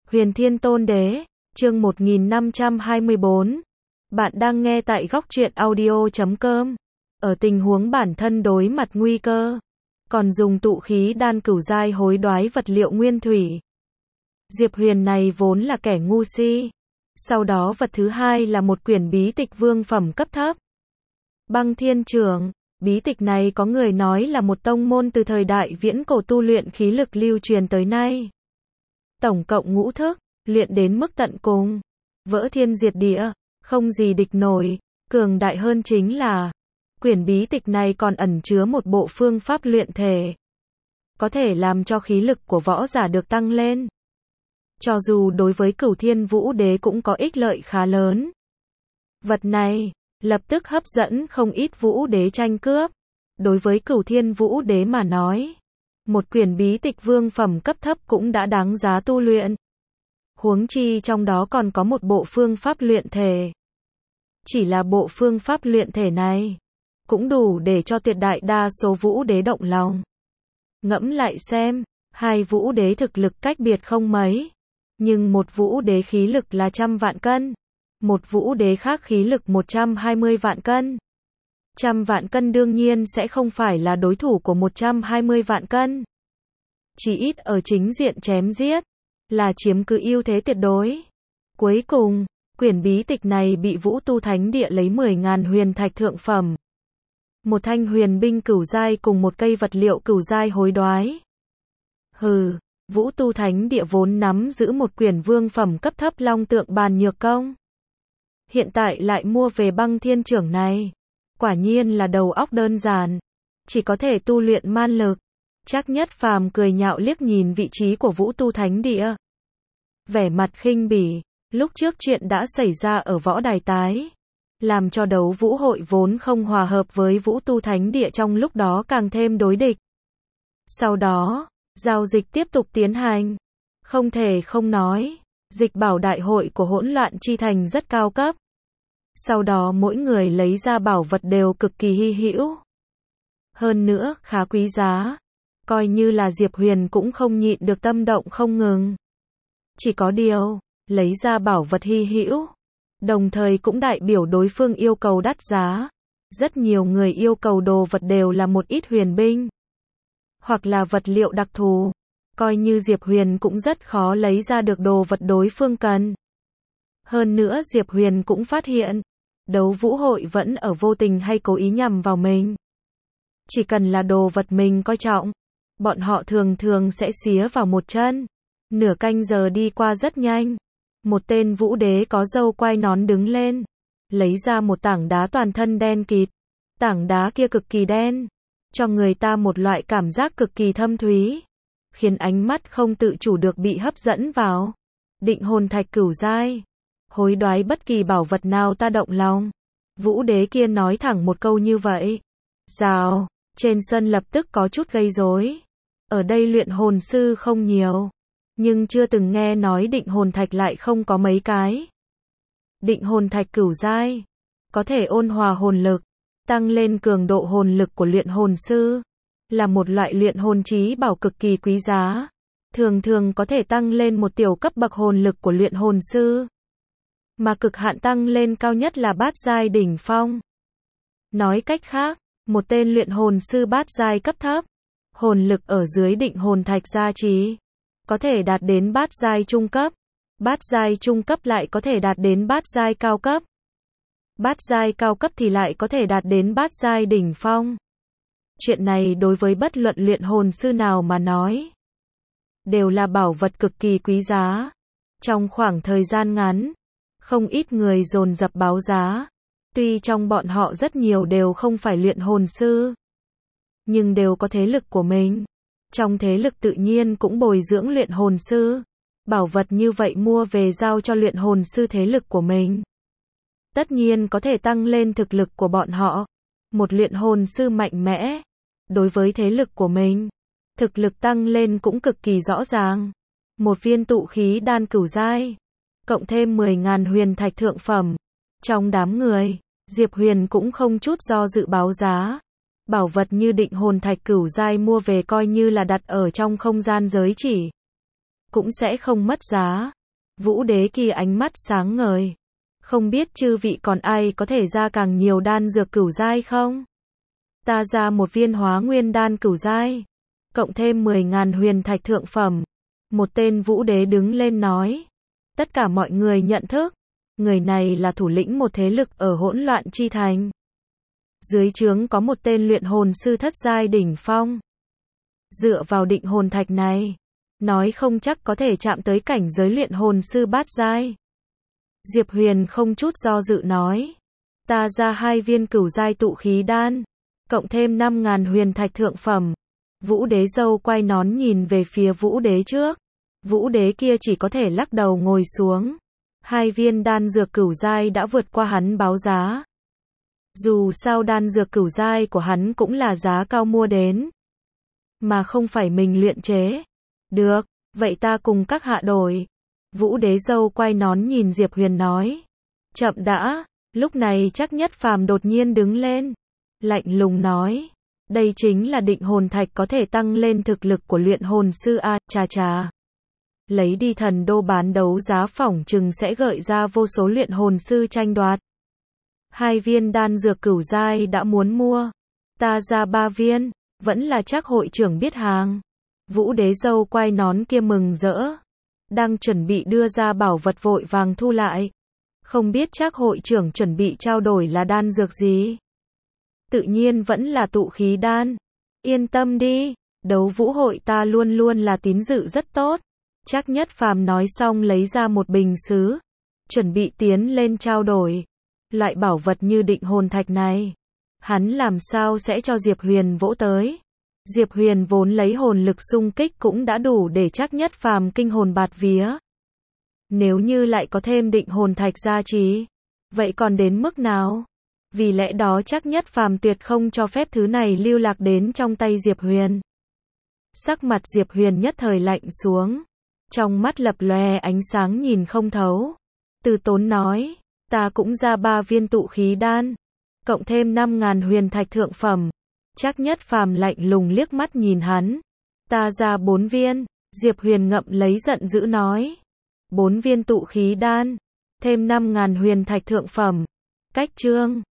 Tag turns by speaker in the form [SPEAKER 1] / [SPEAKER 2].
[SPEAKER 1] Huyền Thiên Tôn Đế, chương 1524. Bạn đang nghe tại góc truyện audio.com. Ở tình huống bản thân đối mặt nguy cơ, còn dùng tụ khí đan cửu giai hối đoái vật liệu nguyên thủy. Diệp Huyền này vốn là kẻ ngu si. Sau đó vật thứ hai là một quyển bí tịch vương phẩm cấp thấp. Băng Thiên Trưởng, bí tịch này có người nói là một tông môn từ thời đại viễn cổ tu luyện khí lực lưu truyền tới nay. Tổng cộng ngũ thức, luyện đến mức tận cùng, vỡ thiên diệt địa, không gì địch nổi, cường đại hơn chính là quyển bí tịch này còn ẩn chứa một bộ phương pháp luyện thể, có thể làm cho khí lực của võ giả được tăng lên. Cho dù đối với Cửu Thiên Vũ Đế cũng có ích lợi khá lớn. Vật này lập tức hấp dẫn không ít Vũ Đế tranh cướp. Đối với Cửu Thiên Vũ Đế mà nói, một quyển bí tịch vương phẩm cấp thấp cũng đã đáng giá tu luyện. Huống chi trong đó còn có một bộ phương pháp luyện thể. Chỉ là bộ phương pháp luyện thể này cũng đủ để cho tuyệt đại đa số Vũ Đế động lòng. Ngẫm lại xem, hai Vũ Đế thực lực cách biệt không mấy, nhưng một Vũ Đế khí lực là 100 vạn cân, một Vũ Đế khác khí lực 120 vạn cân. 100 vạn cân đương nhiên sẽ không phải là đối thủ của 120 vạn cân. Chỉ ít ở chính diện chém giết, là chiếm cứ ưu thế tuyệt đối. Cuối cùng, quyển bí tịch này bị Vũ Tu Thánh Địa lấy 10.000 huyền thạch thượng phẩm, một thanh huyền binh cửu giai cùng một cây vật liệu cửu giai hối đoái. Hừ, Vũ Tu Thánh Địa vốn nắm giữ một quyển vương phẩm cấp thấp long tượng bàn nhược công. Hiện tại lại mua về Băng Thiên Trưởng này. Quả nhiên là đầu óc đơn giản, chỉ có thể tu luyện man lực. Trác Nhất Phàm cười nhạo liếc nhìn vị trí của Vũ Tu Thánh Địa. Vẻ mặt khinh bỉ, lúc trước chuyện đã xảy ra ở võ đài tái, làm cho đấu vũ hội vốn không hòa hợp với Vũ Tu Thánh Địa trong lúc đó càng thêm đối địch. Sau đó, giao dịch tiếp tục tiến hành. Không thể không nói, dịch bảo đại hội của Hỗn Loạn Chi Thành rất cao cấp. Sau đó mỗi người lấy ra bảo vật đều cực kỳ hy hữu. Hơn nữa, khá quý giá. Coi như là Diệp Huyền cũng không nhịn được tâm động không ngừng. Chỉ có điều, lấy ra bảo vật hy hữu, đồng thời cũng đại biểu đối phương yêu cầu đắt giá. Rất nhiều người yêu cầu đồ vật đều là một ít huyền binh, hoặc là vật liệu đặc thù. Coi như Diệp Huyền cũng rất khó lấy ra được đồ vật đối phương cần. Hơn nữa Diệp Huyền cũng phát hiện, đấu vũ hội vẫn ở vô tình hay cố ý nhằm vào mình. Chỉ cần là đồ vật mình coi trọng, bọn họ thường thường sẽ xía vào một chân. Nửa canh giờ đi qua rất nhanh. Một tên Vũ Đế có râu quai nón đứng lên, lấy ra một tảng đá toàn thân đen kịt. Tảng đá kia cực kỳ đen, cho người ta một loại cảm giác cực kỳ thâm thúy, khiến ánh mắt không tự chủ được bị hấp dẫn vào. Định hồn thạch cửu giai, hối đoái bất kỳ bảo vật nào ta động lòng. Vũ Đế kia nói thẳng một câu như vậy. Rào, trên sân lập tức có chút gây rối. Ở đây luyện hồn sư không nhiều, nhưng chưa từng nghe nói định hồn thạch lại không có mấy cái. Định hồn thạch cửu giai, có thể ôn hòa hồn lực, tăng lên cường độ hồn lực của luyện hồn sư, là một loại luyện hồn chí bảo cực kỳ quý giá. Thường thường có thể tăng lên một tiểu cấp bậc hồn lực của luyện hồn sư, mà cực hạn tăng lên cao nhất là bát giai đỉnh phong. Nói cách khác, một tên luyện hồn sư bát giai cấp thấp, hồn lực ở dưới định hồn thạch gia trì, có thể đạt đến bát giai trung cấp. Bát giai trung cấp lại có thể đạt đến bát giai cao cấp. Bát giai cao cấp thì lại có thể đạt đến bát giai đỉnh phong. Chuyện này đối với bất luận luyện hồn sư nào mà nói, đều là bảo vật cực kỳ quý giá. Trong khoảng thời gian ngắn, không ít người dồn dập báo giá. Tuy trong bọn họ rất nhiều đều không phải luyện hồn sư, nhưng đều có thế lực của mình. Trong thế lực tự nhiên cũng bồi dưỡng luyện hồn sư. Bảo vật như vậy mua về giao cho luyện hồn sư thế lực của mình, tất nhiên có thể tăng lên thực lực của bọn họ. Một luyện hồn sư mạnh mẽ, đối với thế lực của mình, thực lực tăng lên cũng cực kỳ rõ ràng. Một viên tụ khí đan cửu giai, cộng thêm 10.000 huyền thạch thượng phẩm. Trong đám người, Diệp Huyền cũng không chút do dự báo giá. Bảo vật như định hồn thạch cửu giai mua về coi như là đặt ở trong không gian giới chỉ, cũng sẽ không mất giá. Vũ đế kia ánh mắt sáng ngời. Không biết chư vị còn ai có thể ra càng nhiều đan dược cửu giai không? Ta ra một viên hóa nguyên đan cửu giai, cộng thêm 10.000 huyền thạch thượng phẩm. Một tên vũ đế đứng lên nói. Tất cả mọi người nhận thức, người này là thủ lĩnh một thế lực ở hỗn loạn chi thành. Dưới trướng có một tên luyện hồn sư thất giai đỉnh phong. Dựa vào định hồn thạch này, nói không chắc có thể chạm tới cảnh giới luyện hồn sư bát giai. Diệp Huyền không chút do dự nói. Ta ra 2 viên cửu giai tụ khí đan, cộng thêm 5.000 huyền thạch thượng phẩm. Vũ đế dâu quay nón nhìn về phía vũ đế trước. Vũ đế kia chỉ có thể lắc đầu ngồi xuống. 2 viên đan dược cửu giai đã vượt qua hắn báo giá. Dù sao đan dược cửu giai của hắn cũng là giá cao mua đến, mà không phải mình luyện chế. Được, vậy ta cùng các hạ đổi. Vũ đế dâu quay nón nhìn Diệp Huyền nói. Chậm đã, lúc này Trác Nhất Phàm đột nhiên đứng lên. Lạnh lùng nói. Đây chính là định hồn thạch có thể tăng lên thực lực của luyện hồn sư a, chà chà. Lấy đi thần đô bán đấu giá phỏng chừng sẽ gợi ra vô số luyện hồn sư tranh đoạt. 2 viên đan dược cửu giai đã muốn mua. Ta ra 3 viên, vẫn là Trác hội trưởng biết hàng. Vũ đế dâu quay nón kia mừng rỡ. Đang chuẩn bị đưa ra bảo vật vội vàng thu lại. Không biết Trác hội trưởng chuẩn bị trao đổi là đan dược gì? Tự nhiên vẫn là tụ khí đan. Yên tâm đi, đấu vũ hội ta luôn luôn là tín dự rất tốt. Trác Nhất Phàm nói xong lấy ra một bình sứ, chuẩn bị tiến lên trao đổi. Loại bảo vật như định hồn thạch này, hắn làm sao sẽ cho Diệp Huyền vỗ tới. Diệp Huyền vốn lấy hồn lực xung kích cũng đã đủ để Trác Nhất Phàm kinh hồn bạt vía. Nếu như lại có thêm định hồn thạch gia trì, vậy còn đến mức nào? Vì lẽ đó Trác Nhất Phàm tuyệt không cho phép thứ này lưu lạc đến trong tay Diệp Huyền. Sắc mặt Diệp Huyền nhất thời lạnh xuống, trong mắt lập lòe ánh sáng nhìn không thấu. Từ tốn nói, ta cũng ra 3 viên tụ khí đan, cộng thêm 5.000 huyền thạch thượng phẩm. Trác Nhất Phàm lạnh lùng liếc mắt nhìn hắn. Ta ra 4 viên. Diệp Huyền ngậm lấy giận dữ nói. 4 viên tụ khí đan, thêm 5.000 huyền thạch thượng phẩm. Cách trương.